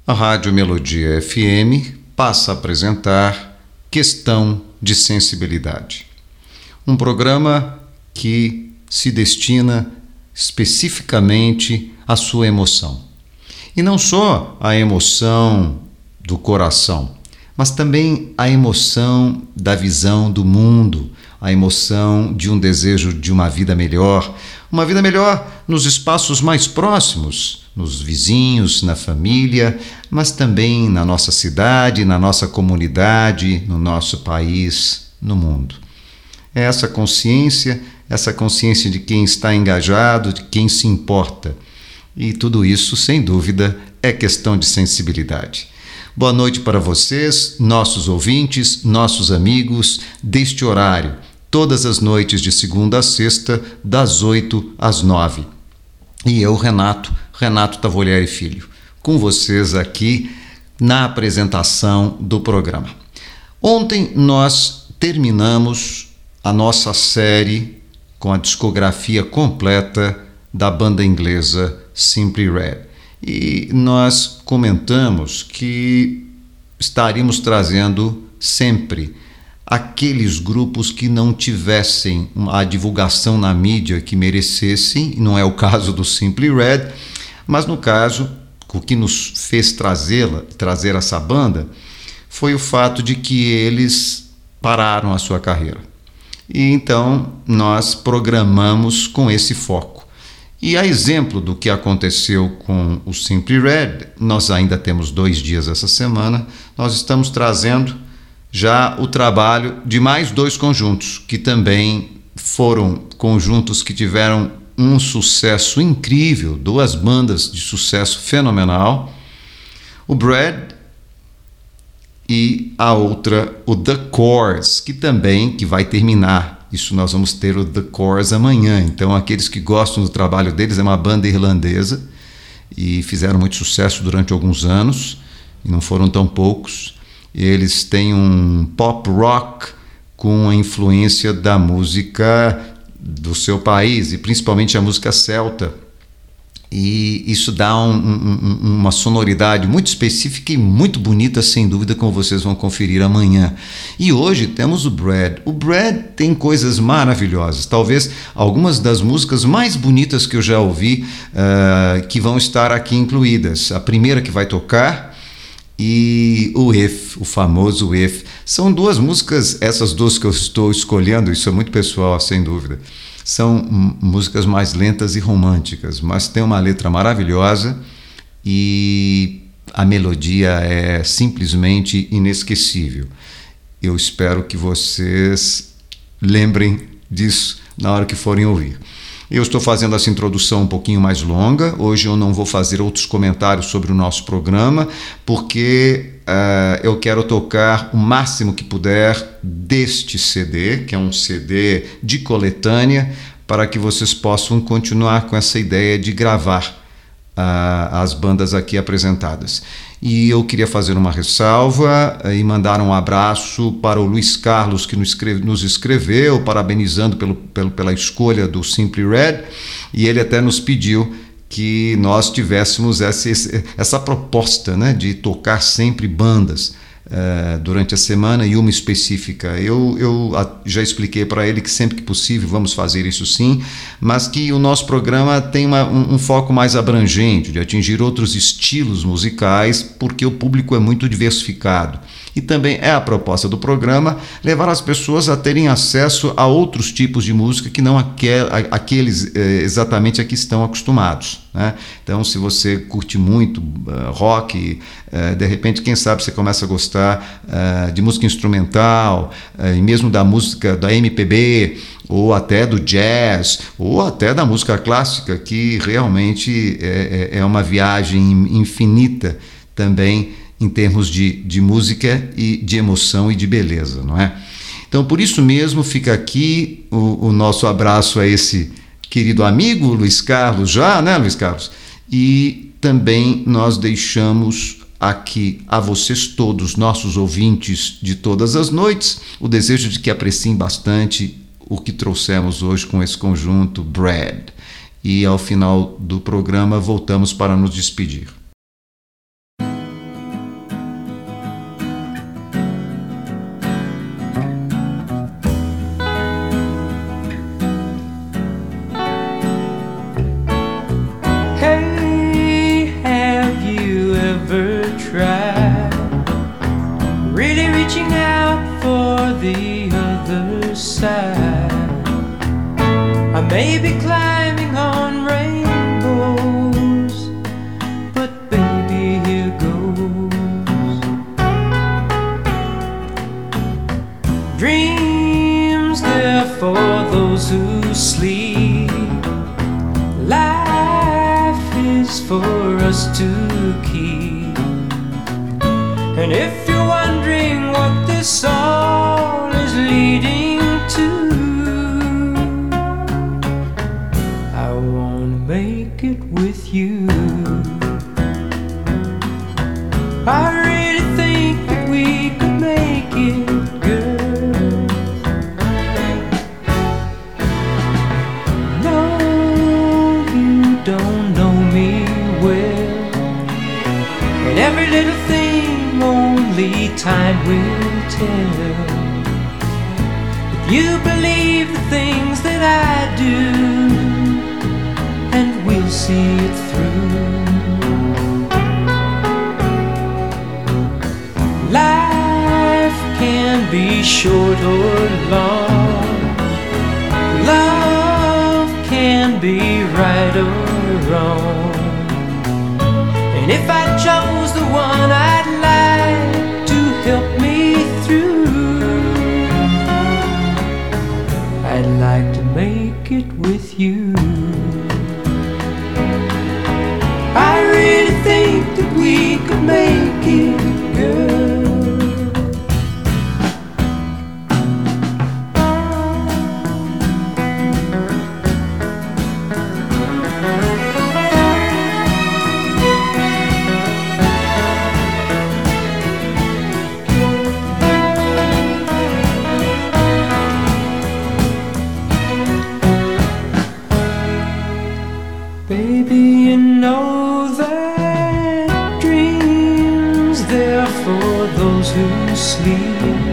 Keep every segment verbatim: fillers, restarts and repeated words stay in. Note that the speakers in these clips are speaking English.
A Rádio Melodia F M passa a apresentar Questão de Sensibilidade, um programa que se destina especificamente à sua emoção. E não só a emoção do coração, mas também a emoção da visão do mundo, a emoção de um desejo de uma vida melhor, uma vida melhor nos espaços mais próximos, nos vizinhos, na família, mas também na nossa cidade, na nossa comunidade, no nosso país, no mundo. É essa consciência, essa consciência de quem está engajado, de quem se importa. E tudo isso, sem dúvida, é questão de sensibilidade. Boa noite para vocês, nossos ouvintes, nossos amigos, deste horário, todas as noites de segunda a sexta, das oito às nove. E eu, Renato, Renato Tavolieri Filho, com vocês aqui na apresentação do programa. Ontem nós terminamos a nossa série com a discografia completa da banda inglesa Simply Red. E nós comentamos que estaríamos trazendo sempre aqueles grupos que não tivessem a divulgação na mídia que merecessem, não é o caso do Simply Red, mas no caso, o que nos fez trazê-la, trazer essa banda, foi o fato de que eles pararam a sua carreira. E então nós programamos com esse foco. E a exemplo do que aconteceu com o Simply Red, nós ainda temos dois dias essa semana, nós estamos trazendo já o trabalho de mais dois conjuntos, que também foram conjuntos que tiveram um sucesso incrível, duas bandas de sucesso fenomenal, o Brad e a outra, o The Corrs, que também que vai terminar. Isso nós vamos ter o The Corrs amanhã. Então aqueles que gostam do trabalho deles, é uma banda irlandesa e fizeram muito sucesso durante alguns anos, e não foram tão poucos. Eles têm um pop rock com a influência da música do seu país, e principalmente a música celta. E isso dá um, um, uma sonoridade muito específica e muito bonita, sem dúvida, como vocês vão conferir amanhã. E hoje temos o Brad. O Brad tem coisas maravilhosas, talvez algumas das músicas mais bonitas que eu já ouvi, uh, que vão estar aqui incluídas. A primeira que vai tocar e o If, o famoso If. São duas músicas, essas duas que eu estou escolhendo, isso é muito pessoal, sem dúvida. São m- músicas mais lentas e românticas, mas tem uma letra maravilhosa e a melodia é simplesmente inesquecível. Eu espero que vocês lembrem disso na hora que forem ouvir. Eu estou fazendo essa introdução um pouquinho mais longa. Hoje eu não vou fazer outros comentários sobre o nosso programa, porque uh, eu quero tocar o máximo que puder deste C D, que é um C D de coletânea, para que vocês possam continuar com essa ideia de gravar uh, as bandas aqui apresentadas. E eu queria fazer uma ressalva e mandar um abraço para o Luiz Carlos, que nos, escreve, nos escreveu, parabenizando pelo, pelo, pela escolha do Simply Red, e ele até nos pediu que nós tivéssemos essa, essa proposta, né, de tocar sempre bandas uh, durante a semana e uma específica. Eu, eu já expliquei para ele que sempre que possível vamos fazer isso sim, mas que o nosso programa tem uma, um, um foco mais abrangente, de atingir outros estilos musicais, porque o público é muito diversificado. E também é a proposta do programa levar as pessoas a terem acesso a outros tipos de música que não aquel, aqueles eh, exatamente a que estão acostumados, né? Então, se você curte muito uh, rock, uh, de repente, quem sabe você começa a gostar uh, de música instrumental, uh, e mesmo da música da M P B, ou até do jazz, ou até da música clássica, que realmente é, é uma viagem infinita também, em termos de, de música e de emoção e de beleza, não é? Então, por isso mesmo, fica aqui o, o nosso abraço a esse querido amigo, Luiz Carlos, já, né, Luiz Carlos? E também nós deixamos aqui a vocês todos, nossos ouvintes de todas as noites, o desejo de que apreciem bastante o que trouxemos hoje com esse conjunto Brad. E ao final do programa voltamos para nos despedir. sleep. Life is for us to keep. And if you're wondering what this all is leading to, I wanna make it with you. I really think that we could make it, girl. No, you don't know me well, and every little thing only time will tell. If you believe the things that I do, and we'll see it through. Life can be short or long. Love can be right or wrong. And if I chose the one I'd like to help me through, I'd like to make it with you. I really think that we could make it, girl. Baby, you know that dreams, they're for those who sleep.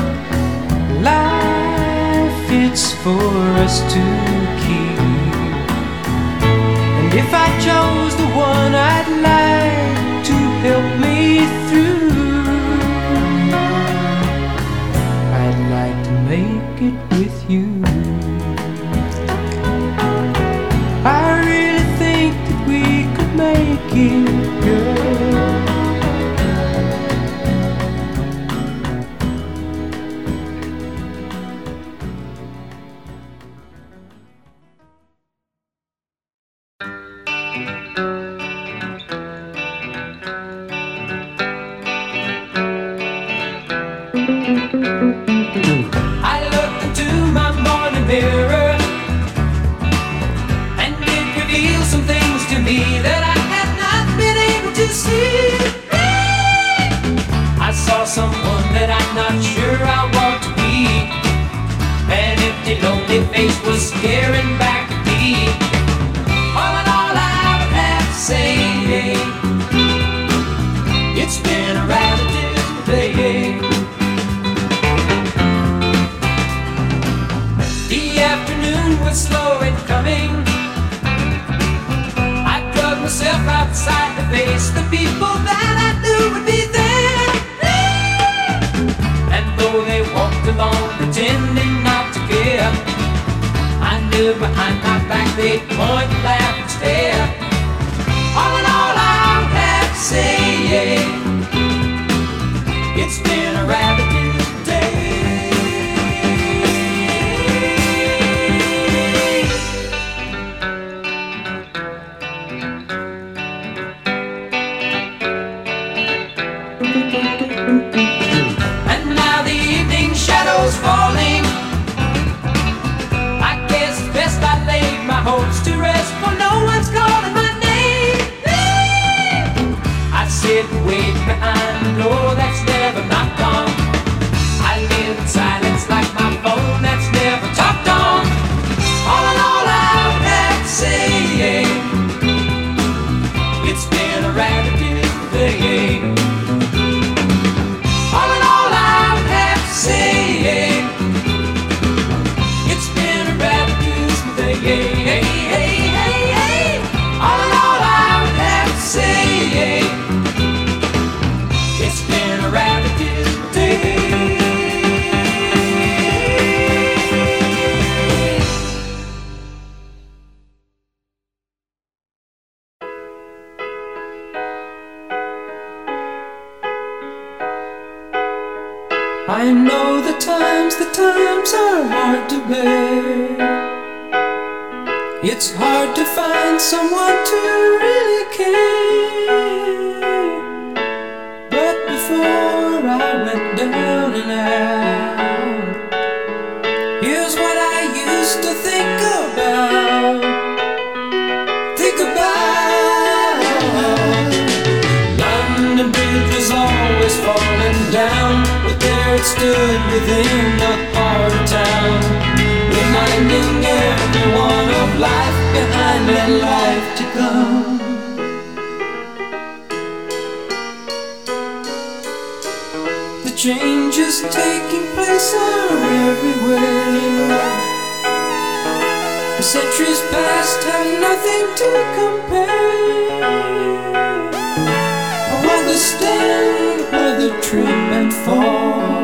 Life, it's for us to keep. And if I chose the one I'd like to help me through, I'd like to make it with you. I really think that we could make it, girl. I looked into my morning mirror, and it revealed some things to me that I had not been able to see. I saw someone that I'm not sure I want to be. An empty, lonely face was staring back at me. All in all, I would have to say, it's been a rather dismal day. The afternoon was slow in coming. I drug myself outside to face the people that I knew would be there. And though they walked along pretending not to care, I knew behind my back they'd point, laugh and stare. All in all, I would have to say, it's been a rather dismal day. And now the evening shadows falling, I guess it's best I laid my hopes to rest, for no one's calling my name. I sit and wait behind the door that's never knocked on. I live in silence like my phone that's never talked on. All in all, I would have to say, it's been a rather dismal day. All in all, I would have to say, it's been a rather dismal day. All in all, I would have to say, it's been a rather dismal day. I know the times, the times are hard to bear. It's hard to find someone to really care. But before I went down and out, here's what I used to think about. Think about London Bridge was always falling down, but there it stood within the heart of town, reminding everyone of life behind and life to come. The changes taking place are everywhere. The centuries past have nothing to compare. While the stand where the trip and fall,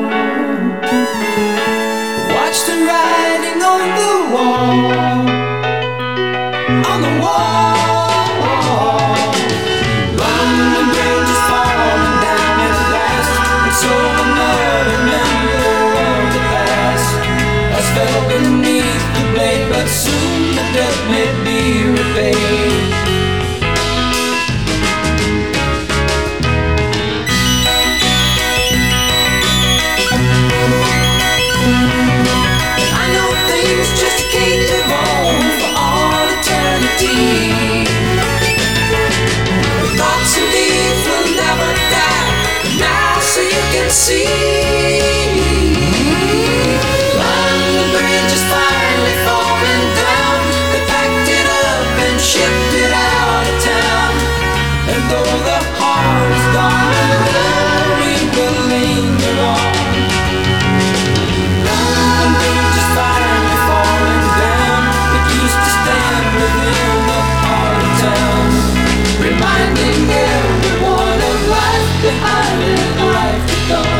watch the writing on the wall, on the wall. London Bridge is falling down at last, and so another member of the past has fell beneath the blade, but soon the debt may be repaid. See, London Bridge is finally falling down. They packed it up and shipped it out of town. And though the heart is gone, the memory will linger on. London Bridge is finally falling down. It used to stand within the heart of town, reminding everyone of life behind it, life to come.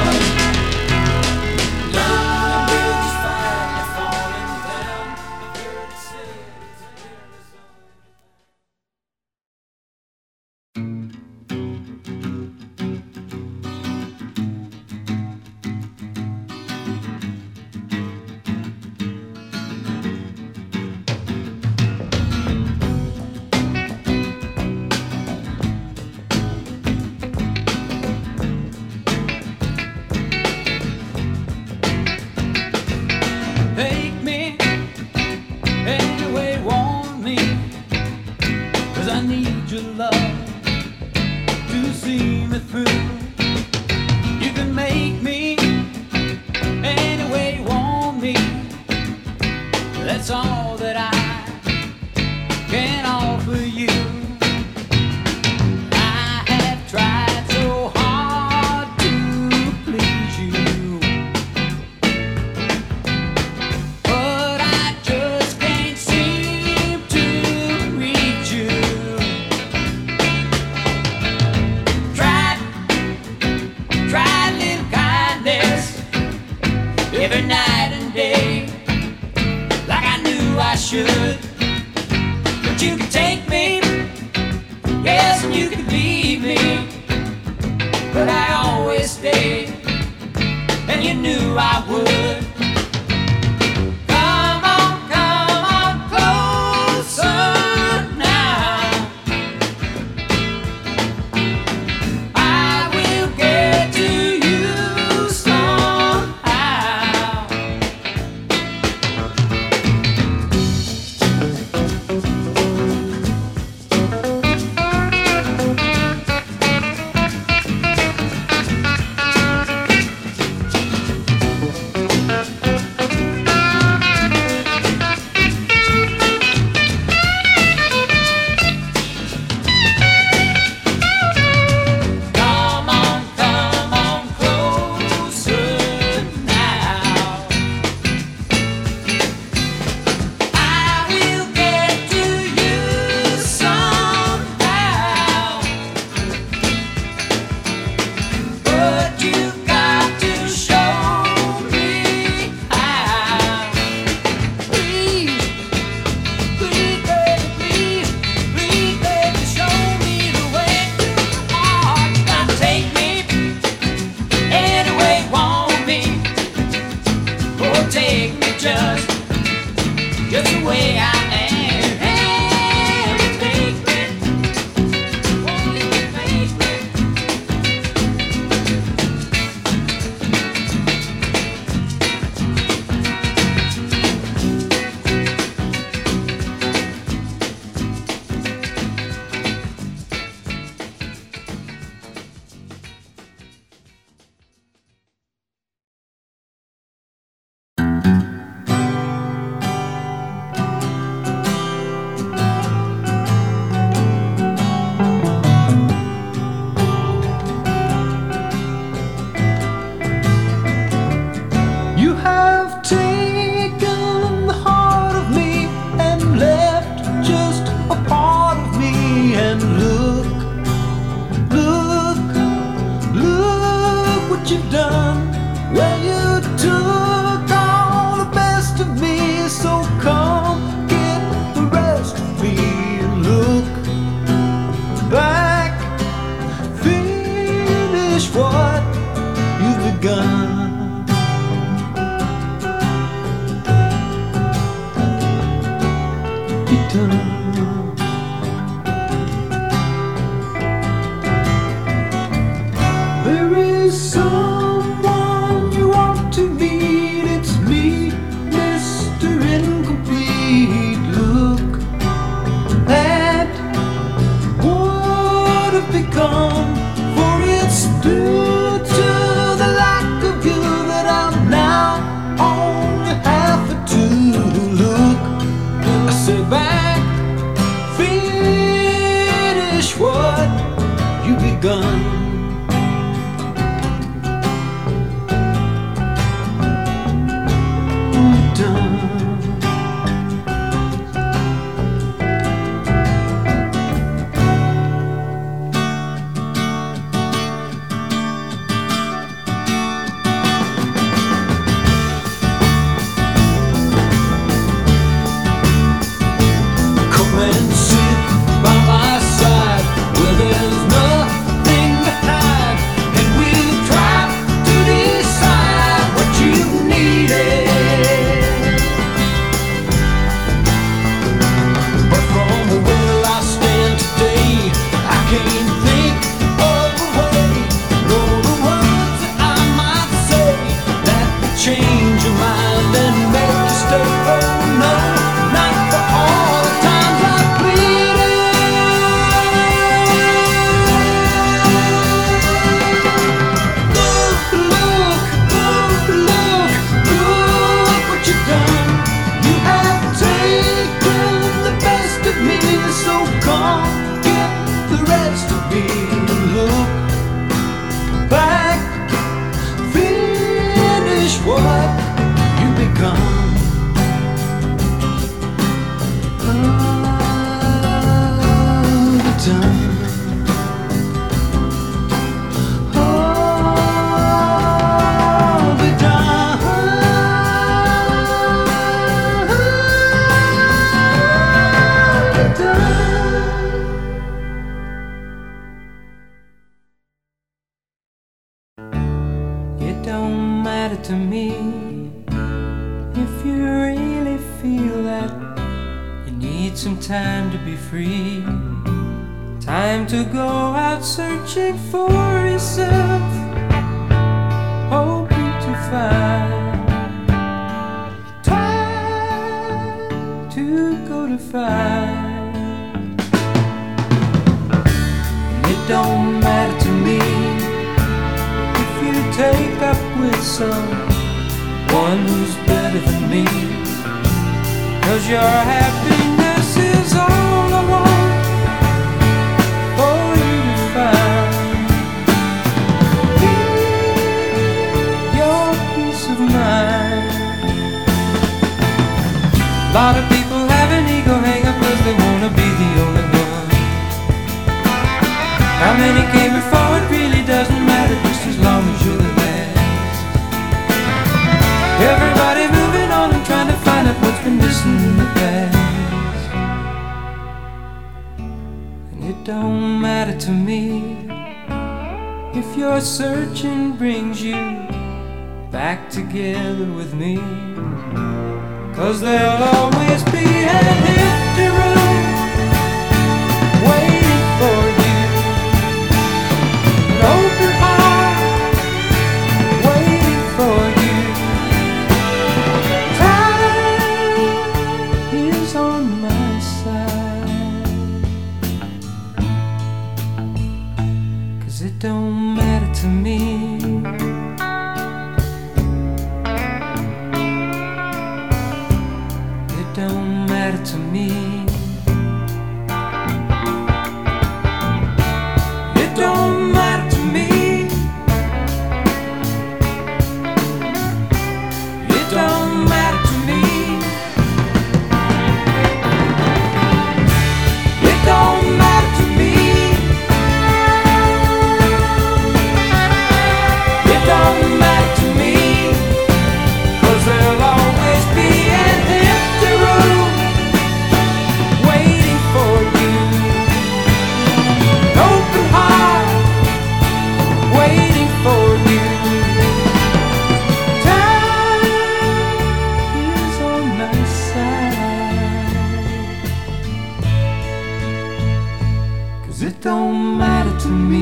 Finish what you've begun. Be done. There is someone you want to meet. It's me, Mister Incomplete. Look at what I've become, for it's due to the lack of you that I'm now only half a two. Look, I sit back, finish what you begun. To me, if you really feel that you need some time to be free, time to go out searching for yourself, hoping to find time to go to find. It don't matter to me if you take up with someone who's better than me, 'cause your happiness is all I want for you to find. Your peace of mind. A lot of people have an ego hang up 'cause they wanna be the only one. How many came before, it really doesn't matter, just as long as you're the best. Everybody moving on and trying to find out what's been missing in the past. And it don't matter to me if your searching brings you back together with me, 'cause there'll always be an empty room waiting for you, an open heart waiting for you. On my side, 'cause it don't matter to me. It don't matter to me. It don't matter to me. It don't matter to me. Don't matter to me. It don't matter to me, 'cause there'll always be an empty room waiting for you. Time is on my side, 'cause it don't matter to me.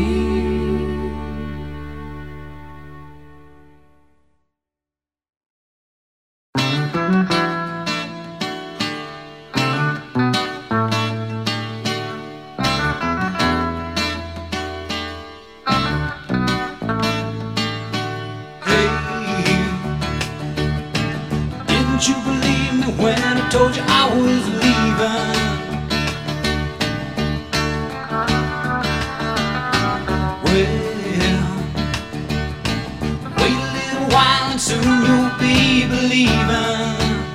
Didn't you believe me when I told you I was leaving? Well, wait a little while and soon you'll be believing.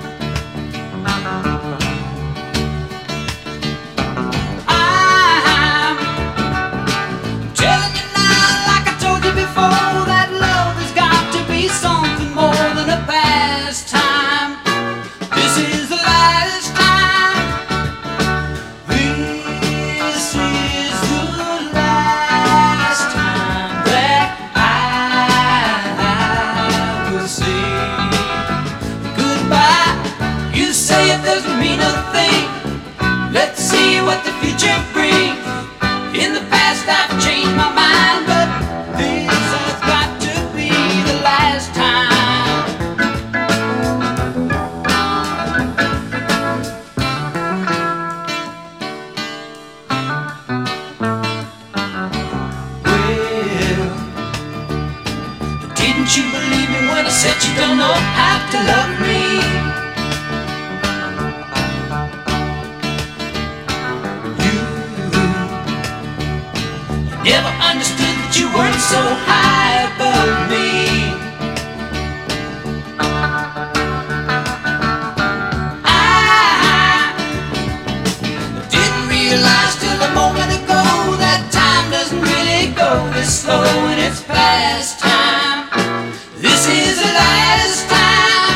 I'm telling you now, like I told you before, that love has got to be something more than a pastime. This is the last time. This is the last time that I will say goodbye. You say it doesn't mean a thing. Let's see what the future brings. In the past I've changed my mind, but this has got to be the last time. Well, didn't you believe me when I said you don't know how to love me? You never understood that you weren't so high above me. I didn't realize till a moment ago that time doesn't really go this slow when it's past time. This is the last time.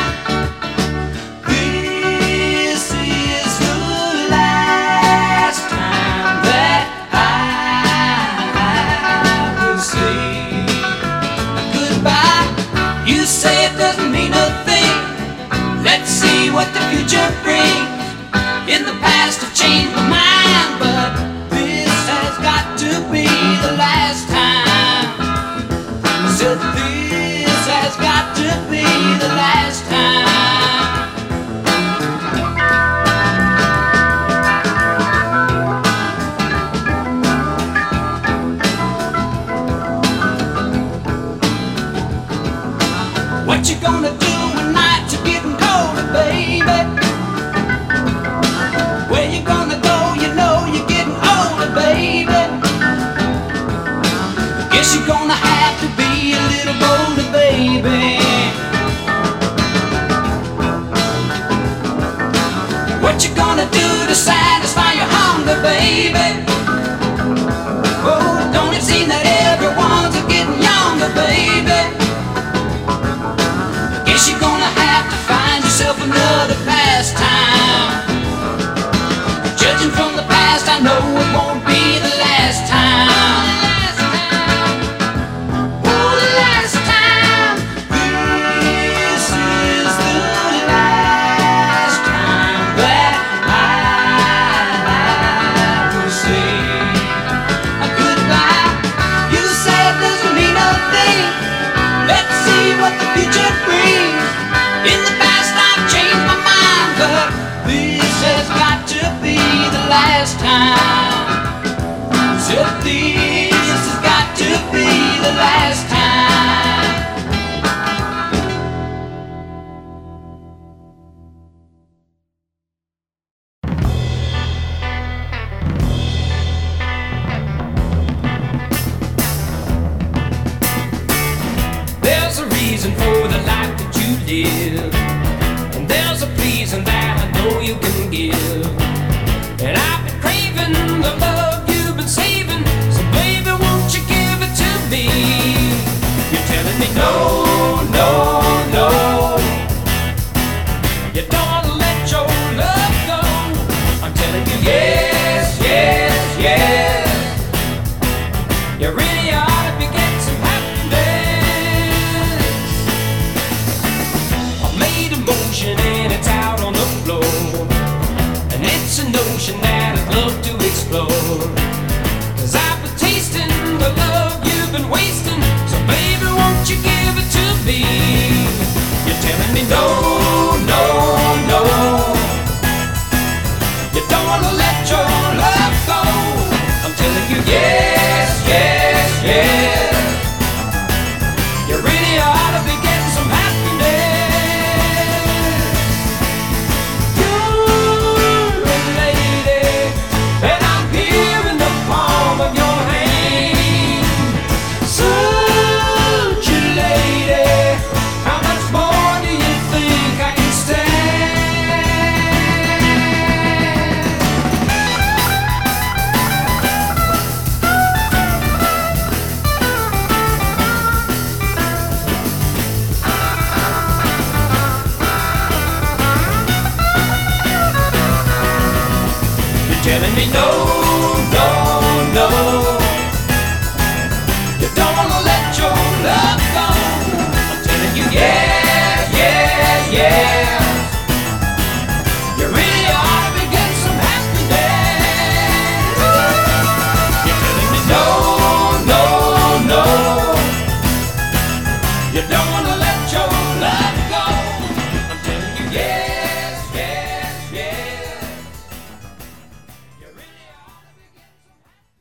This is the last time that I will say goodbye. You say it doesn't mean a thing. Let's see what the future brings. In the past I've changed my mind, but this has got to be the last time. So this has got to be the last time. What you gonna do when nights are getting colder, baby? Where you gonna go? You know you're getting older, baby. Guess you're gonna have to be a little bolder, baby. What you gonna do to satisfy your hunger, baby? Oh, don't it seem that everyone's getting younger, baby? Guess you're gonna have to find yourself another pastime. Judging from the past, I know it won't be the last time. Oh, the last time. This is the last time that I will say goodbye. You say it doesn't mean a thing. Let's see what the future brings. In the past I've changed my mind, but this has got to be the last time. So this has got to be the last time. There's a reason for the life that you live, and there's a pleasing that I know you can give. And I've been craving the love you've been saving, so baby, won't you give it to me? You're telling me no, no, no. You don't want to let your love go. I'm telling you yes, yes, yes. You really ought to be getting some happy. no, no, no. You don't wanna let your love go. I'm telling you, yeah, yeah, yeah. You really ought to begin some happiness. You're telling me no, no, no. You don't wanna let your love go. I'm telling you, yes, yes, yes. You really ought to begin some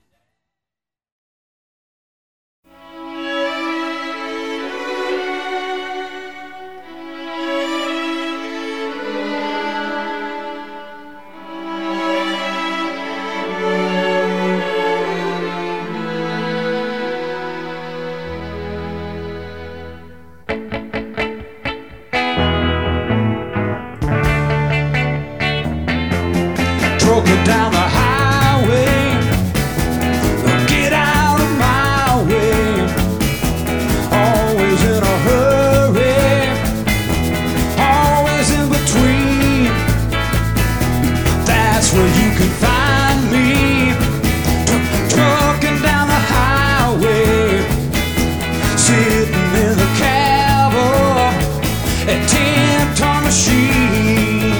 Trucking down the highway, get out of my way. Always in a hurry, always in between. That's where you can find me. Tr- Trucking down the highway, sitting in the cab of a ten-ton machine.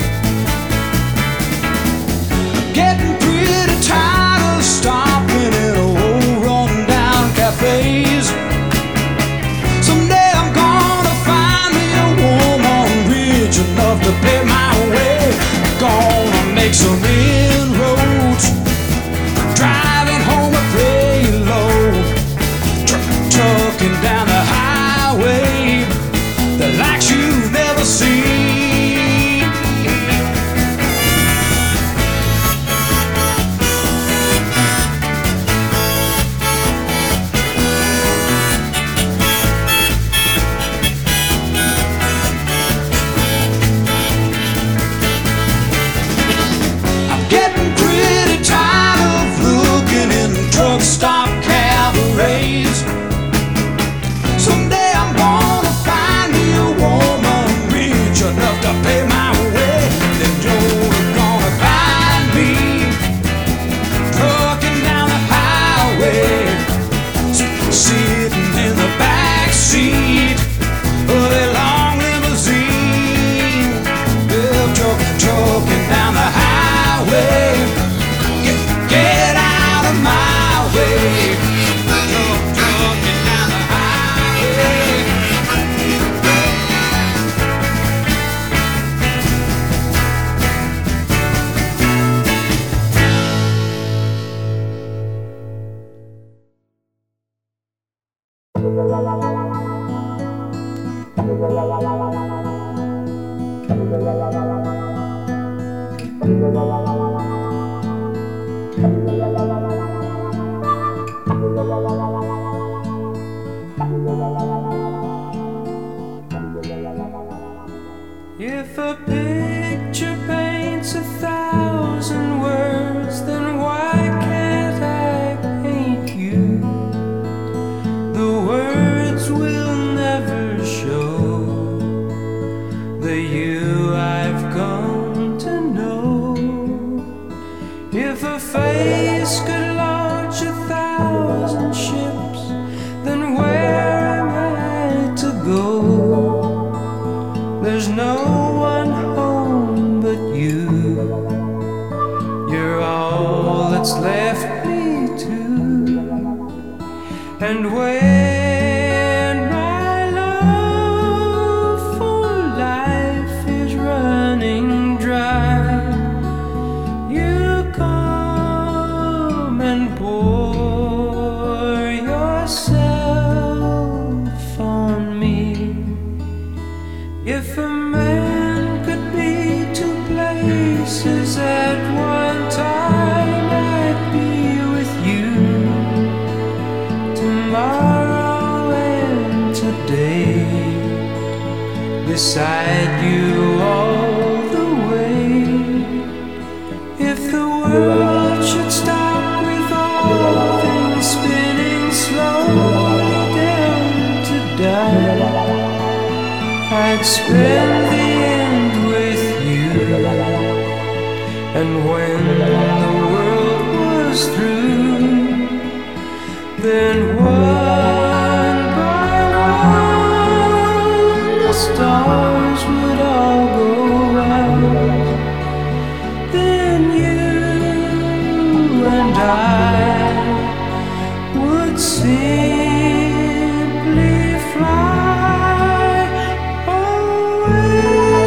Getting pretty tired of stopping in old run-down cafes. Someday I'm gonna find me a woman rich enough to pay my way. Gonna make some inroads, driving home a payload. Tr- trucking down the highway, the likes you've never seen. Getting pretty tired of looking in truck stop cabarets. Someday I'm gonna find me a woman rich enough to pay my way. Then you're gonna find me trucking down the highway, s- sitting in the back seat of a long limousine. Yeah, truck, trucking down the highway. Get, get out of my way. Truck, trucking down the highway. If a picture paints a thousand words, then why can't I paint you? The words will never show the you I've come to know. If a face could launch a thousand ships, then where am I to go? There's no one home but you. You're all that's left me to. And when my love for life is running dry, you come and pour yourself on me. If a man could be two places at one time, I'd be with you tomorrow and today, beside you all the way. If the world should stop with all things spinning slowly down to die, I'd spend the end with you. And when the world Then one by one the stars would all go out. Then you and I would simply fly away.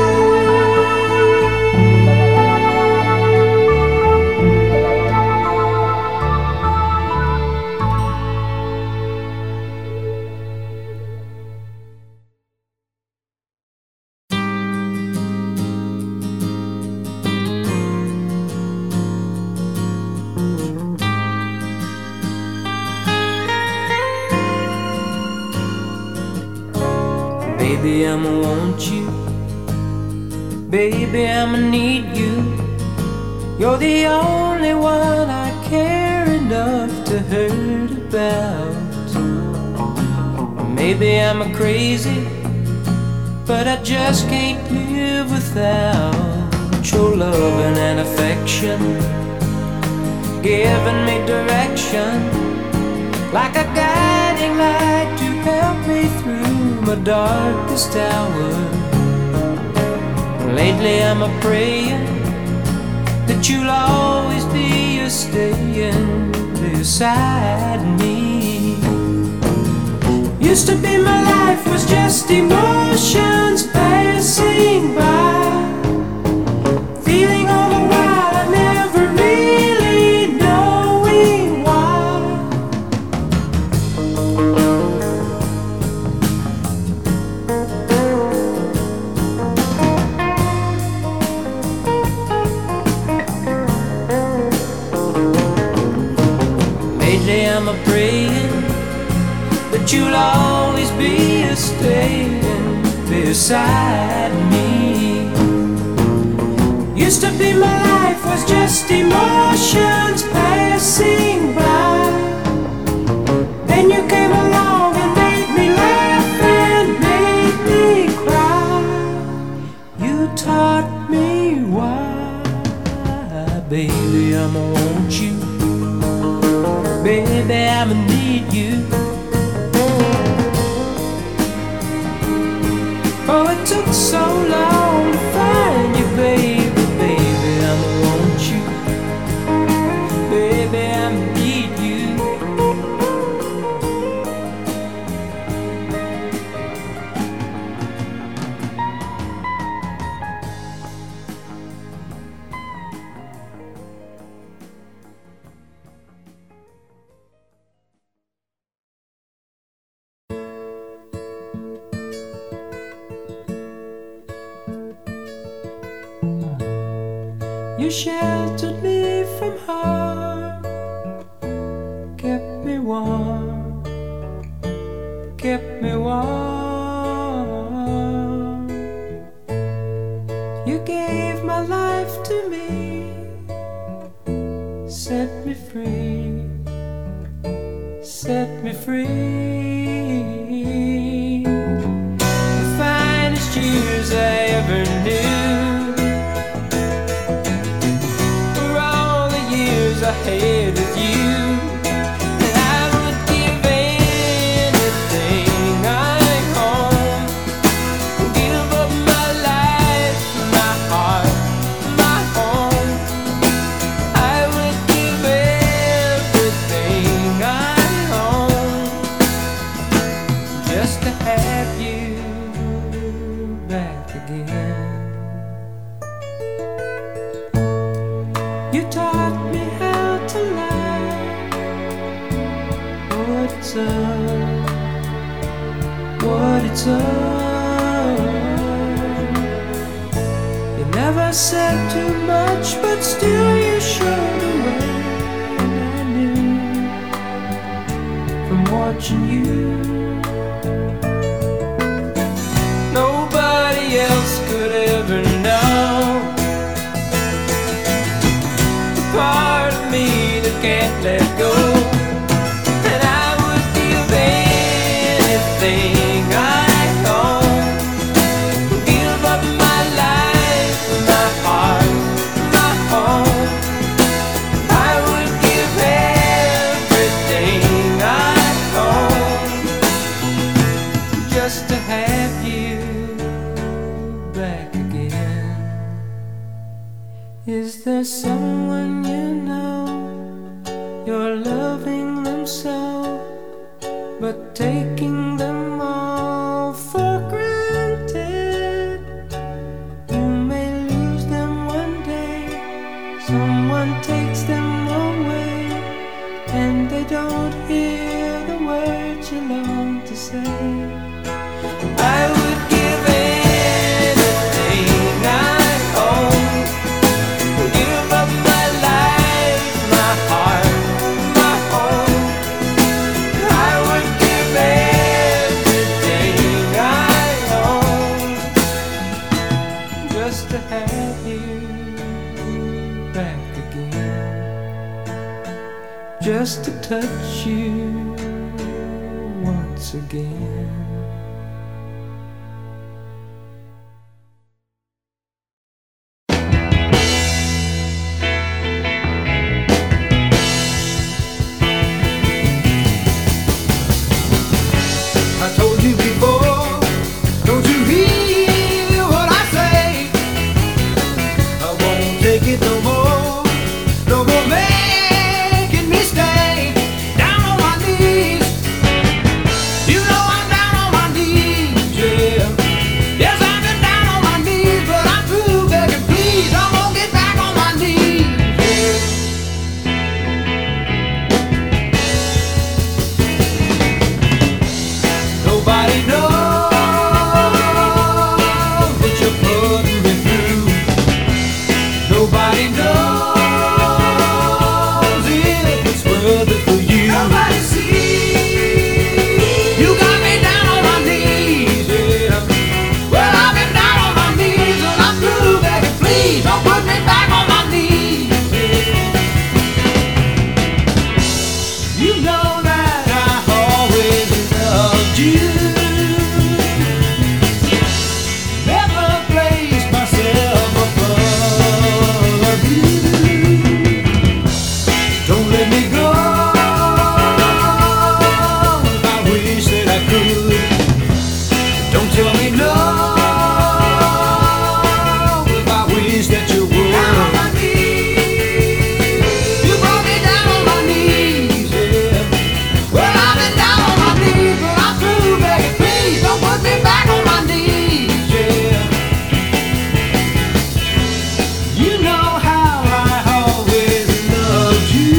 Baby, I'ma want you. Baby, I'ma need you. You're the only one I care enough to hurt about. Maybe I'm a crazy, but I just can't live without your loving and affection, giving me direction, like a guiding light to help me through my darkest hour. Lately I'm a praying that you'll always be a staying beside me. Used to be my life was just emotions passing by, feeling all the while I never really knowing why. Lately I'm a praying that you'll always be a staying beside me. Used to be my life was just emotions passing by. Then you came along and made me laugh and made me cry. You taught me why. Baby, I'ma want you. Baby, I'ma need you. Oh, it took so long to find you, baby, baby, I'ma want you. Baby, I'ma need you. You sheltered me from harm, kept me warm, kept me warm. You gave my life to me, set me free, set me free. The finest years I ever knew, I had with you, and I would give anything I own, give up my life, my heart, my home. I would give everything I own just to have you back again. You taught me how to lie, what it's up, what it's up. You never said too much, but still you showed the way, and I knew from watching you. Nobody else could ever know the part of me that can't let go. And I would give anything I own, give up my life, my heart, my home. I would give everything I just to have you back again. Is there someone you know, you're loving them so, but taking them all for granted? You may lose them one day, someone takes them away, and they don't hear the words you long to say. I would give anything I own, give up my life, my heart, my home. I would give everything I own just to have you back again, just to touch you once again. I told you before, don't you hear what I say? I won't take it no more, no more making me stay down on my knees. You know I'm down on my knees, yeah. Yes, I've been down on my knees, but I'm through begging, please. I won't get back on my knees, yeah. Nobody knows what you're putting me through. Nobody knows if it's worth it for you. Nobody sees. You got me down on my knees, yeah. Well, I've been down on my knees and I'm through begging, please don't put me back on my knees, yeah. You know that I always loved you. Never placed myself above you. Don't let me go if I wish that I could. Don't tell me no if I wish that you would. Down on my knees. You brought me down on my knees, yeah. Well, I've been down on my knees, but I'm through begging, please don't put me back on my knees, yeah. You know how I always loved you.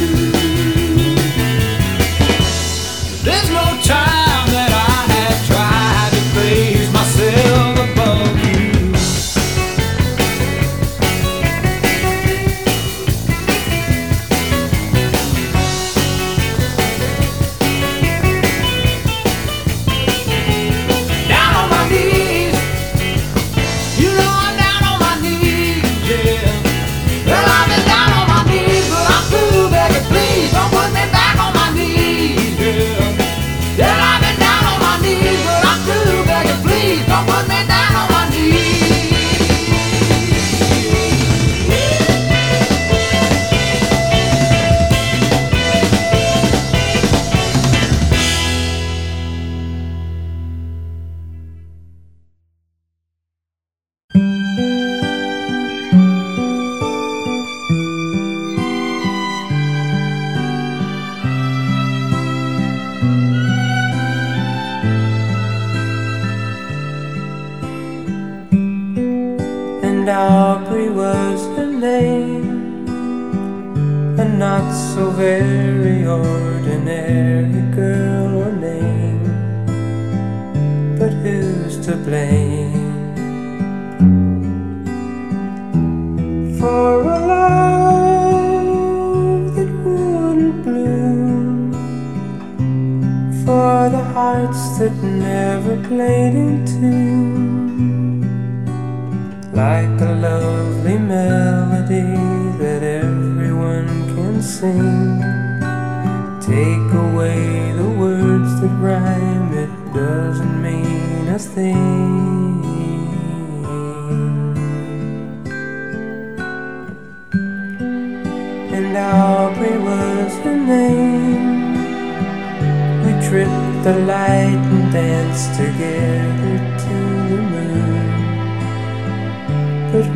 There's no time that I have tried to place myself above you. Down on my knees. You know I'm down on my knees, yeah. Well, I've been down on my knees, but I'm through begging, please don't put me back on my knees, yeah. Yeah, I've been down on my knees, but I'm through begging, please don't put me down on my knees. And Aubrey was her name, a not so very ordinary girl or name, but who's to blame for a love that wouldn't bloom, for the hearts that never played in tune, like a lovely melody that everyone can sing. Take away the words that rhyme, it doesn't mean a thing. And Aubrey was her name. We tripped the light and danced together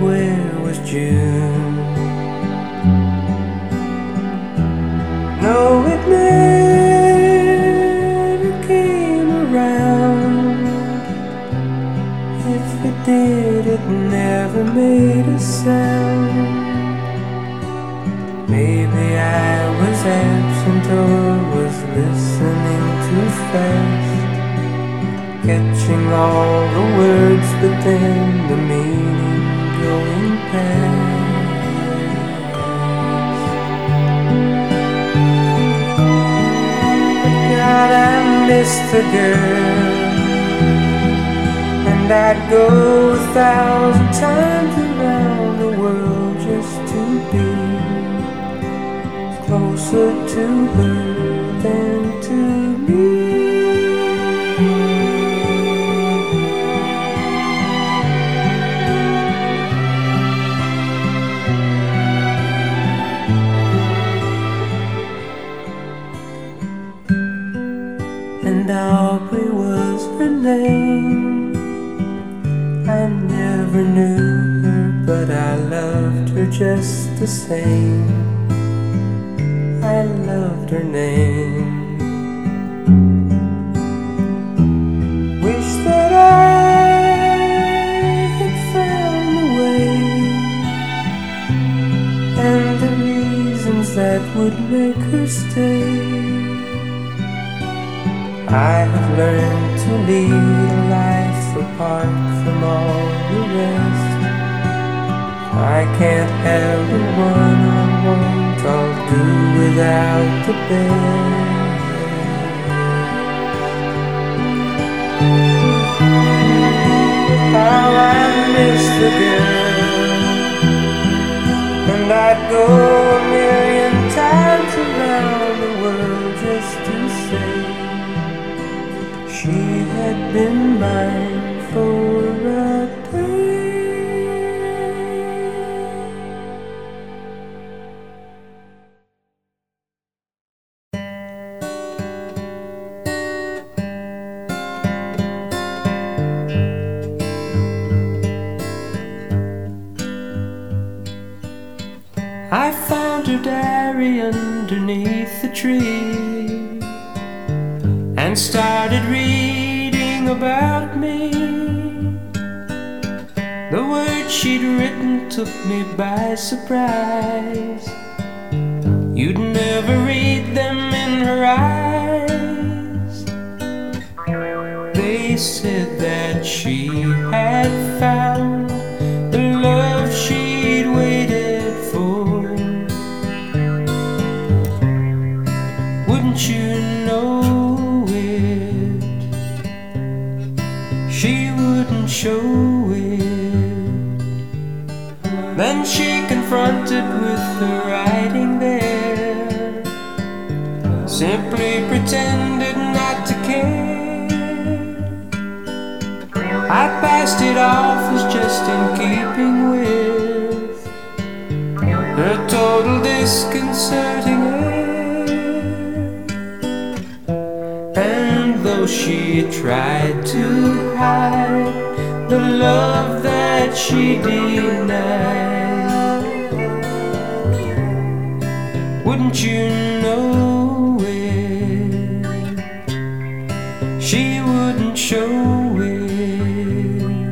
where was June? No, it never came around. If it did, it never made a sound. Maybe I was absent or was listening too fast, catching all the words but then the meaning going past. But God, I miss the girl, and I'd go a thousand times around the world just to be closer to her than to me. And Aubrey was her name. I never knew her, but I loved her just the same. I loved her name. Wish that I had found the way and the reasons that would make her stay. I have learned to lead a life apart from all the rest. I can't have the one I want, I'll do without the best. How I miss the girl, and I'd go a million times around the world just to say she had been mine for a day. I found her diary underneath the tree and started reading about me. The words she'd written took me by surprise. You'd never read them in her eyes. They said that she had found the love she'd waited for. Wouldn't you know it? She wouldn't show it. Then she confronted with her writing there, simply pretended not to care. I passed it off as just in keeping with her total disconcerting air. And though she tried to hide the love that she denied, wouldn't you know it? She wouldn't show it.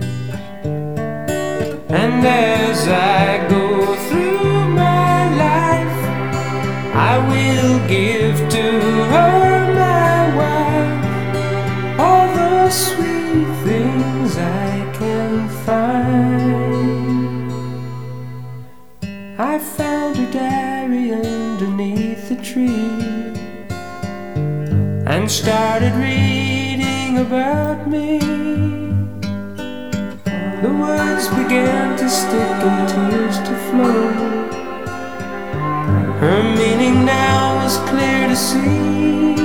And as I go through my life, I will give to her, my wife, all the sweet things I can find. I found her diary underneath the tree and started reading about me. The words began to stick and tears to flow. Her meaning now was clear to see.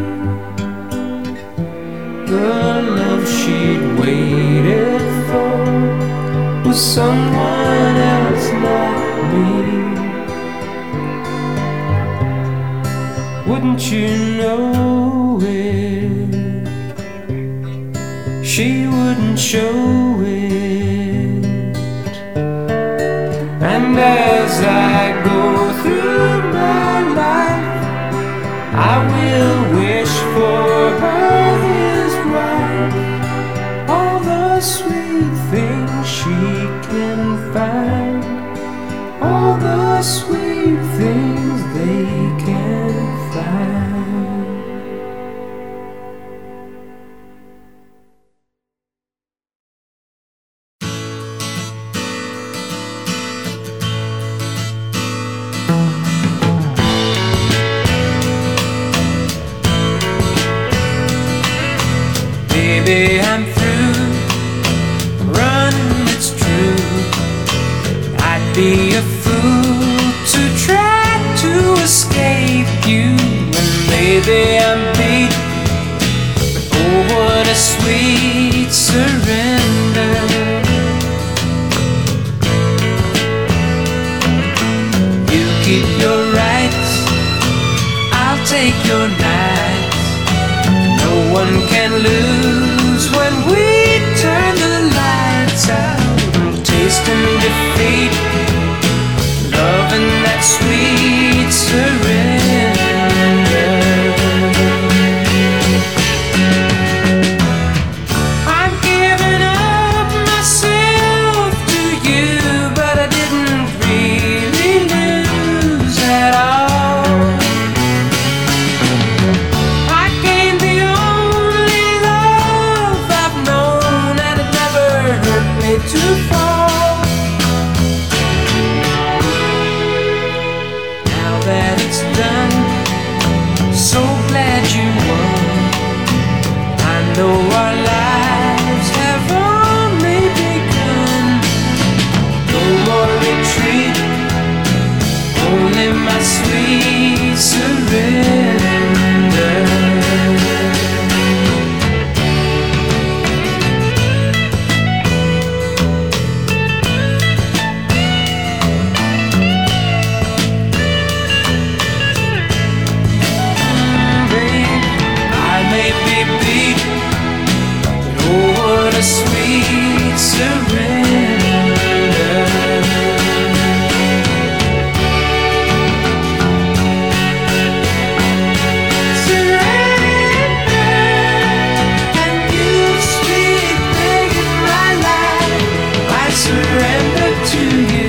The love she'd waited for was someone else, not me. Wouldn't you know it? She wouldn't show it. Baby, I'm through running, it's true. I'd be a fool to try to escape you. And maybe I'm beat, but oh, what a sweet surrender. You keep your rights, I'll take your nights. No one can lose when we turn the lights out. Tasting defeat, loving that sweet surrender. I'm giving up myself to you, but I didn't really lose at all. I gained the only love I've known, and it never hurt me to fall. Now that it's done, so glad you won. I know our lives have only begun. No more retreat, only my sweet surrender. Sweet surrender. Surrender. Can you sweet thing in my life? I surrender to you.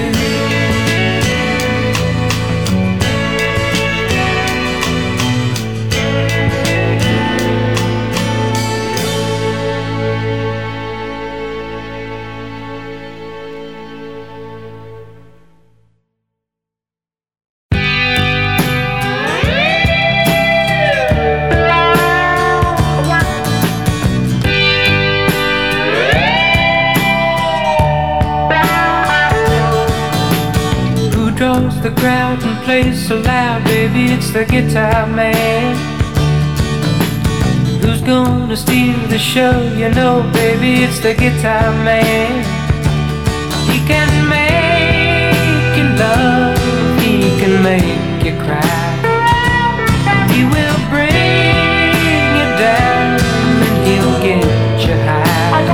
The crowd and plays so loud, baby, it's the guitar man. Who's gonna steal the show? You know, baby, it's the guitar man. He can make you love, he can make you cry. He will bring you down and he'll get you high.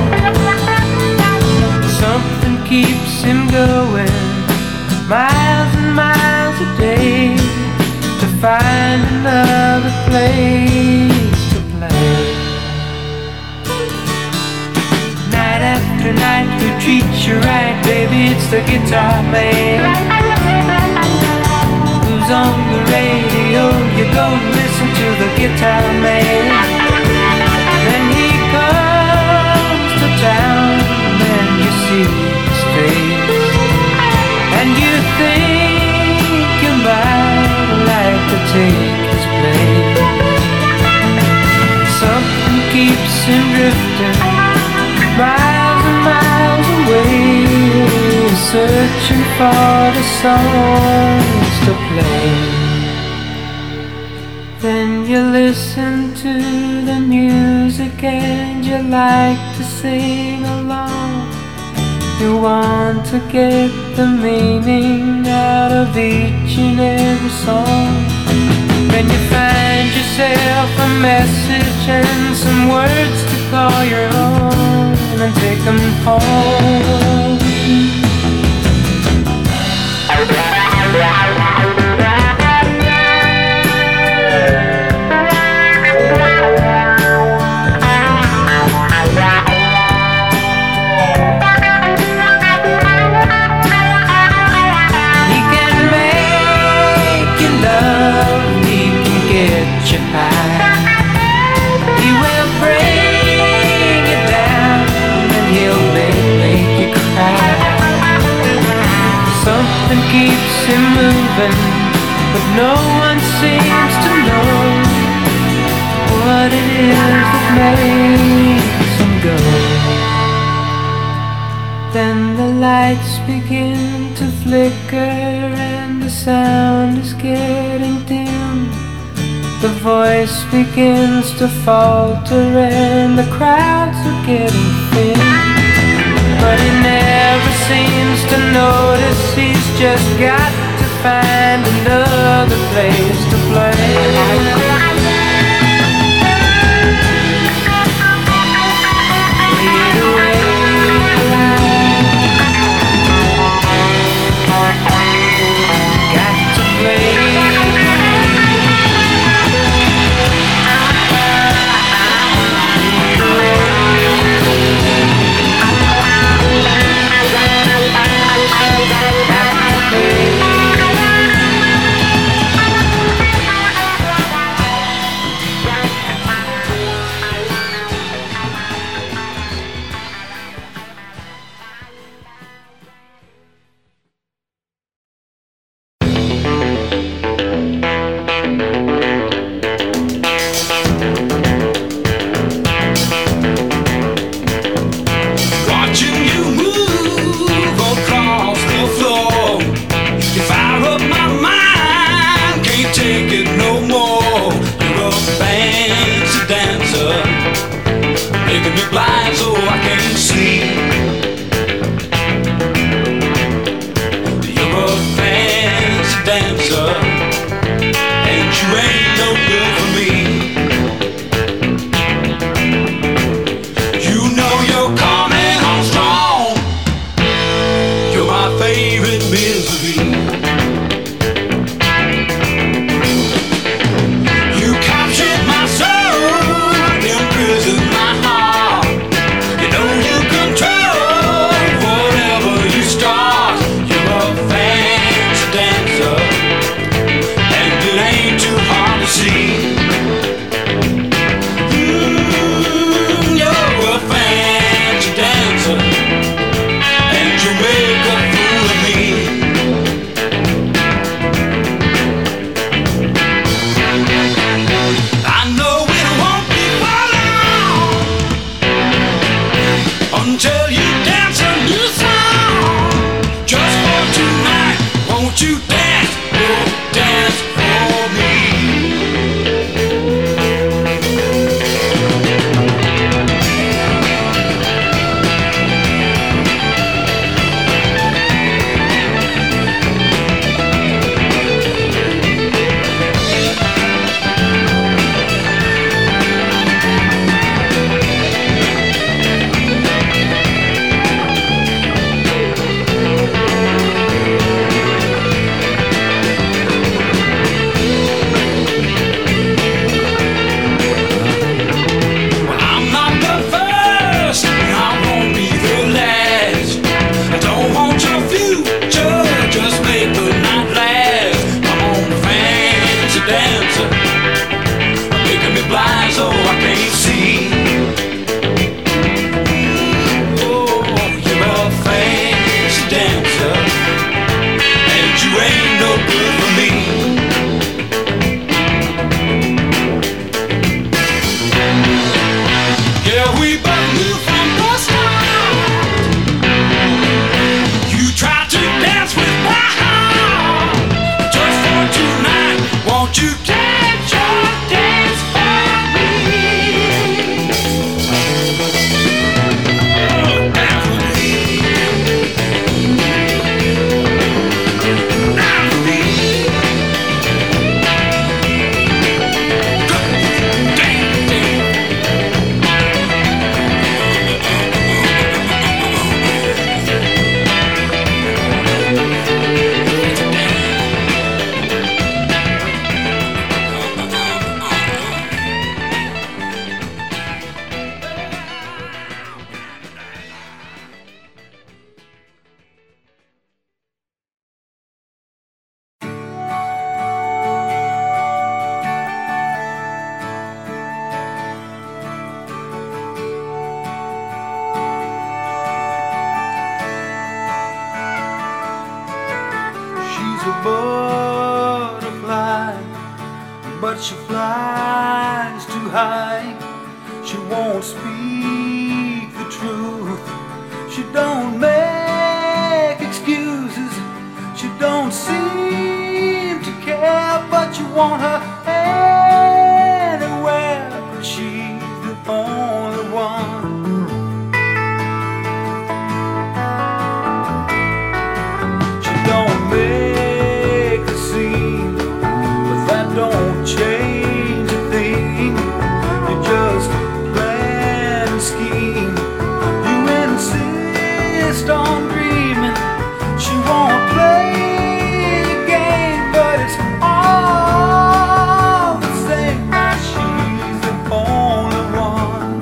Something keeps him going miles and miles a day to find another place to play. Night after night who treats you right, baby, it's the guitar man. Who's on the radio, you go listen to the guitar man. Then he comes to town and you see his face, and you think you might like to take his place. Something keeps him drifting miles and miles away, searching for the songs to play. Then you listen to the music and you like to sing along. You want to get the meaning out of each and every song. Then you find yourself a message and some words to call your own and take them home. Keeps him moving, but no one seems to know what what it is that makes them go. Then the lights begin to flicker and the sound is getting dim. The voice begins to falter and the crowds are getting thin. But he never seems to notice, he's just got to find another place to play. but she flies too high. She won't speak the truth. She don't make excuses. She don't seem to care, but you want her anywhere. But she's the only one. She don't make a scene, but that don't change a thing. You just plan and scheme. You insist on dreaming. She won't play the game, but it's all the same. Now she's the only one.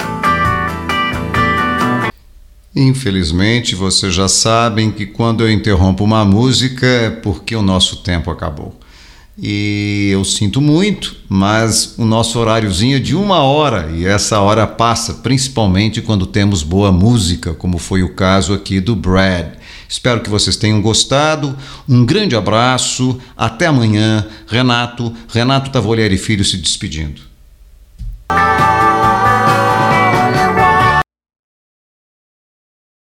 Infelizmente, vocês já sabem que quando eu interrompo uma música é porque o nosso tempo acabou. E eu sinto muito, mas o nosso horáriozinho é de uma hora e essa hora passa, principalmente quando temos boa música, como foi o caso aqui do Brad. Espero que vocês tenham gostado. Um grande abraço, até amanhã. Renato, Renato Tavolieri Filho se despedindo.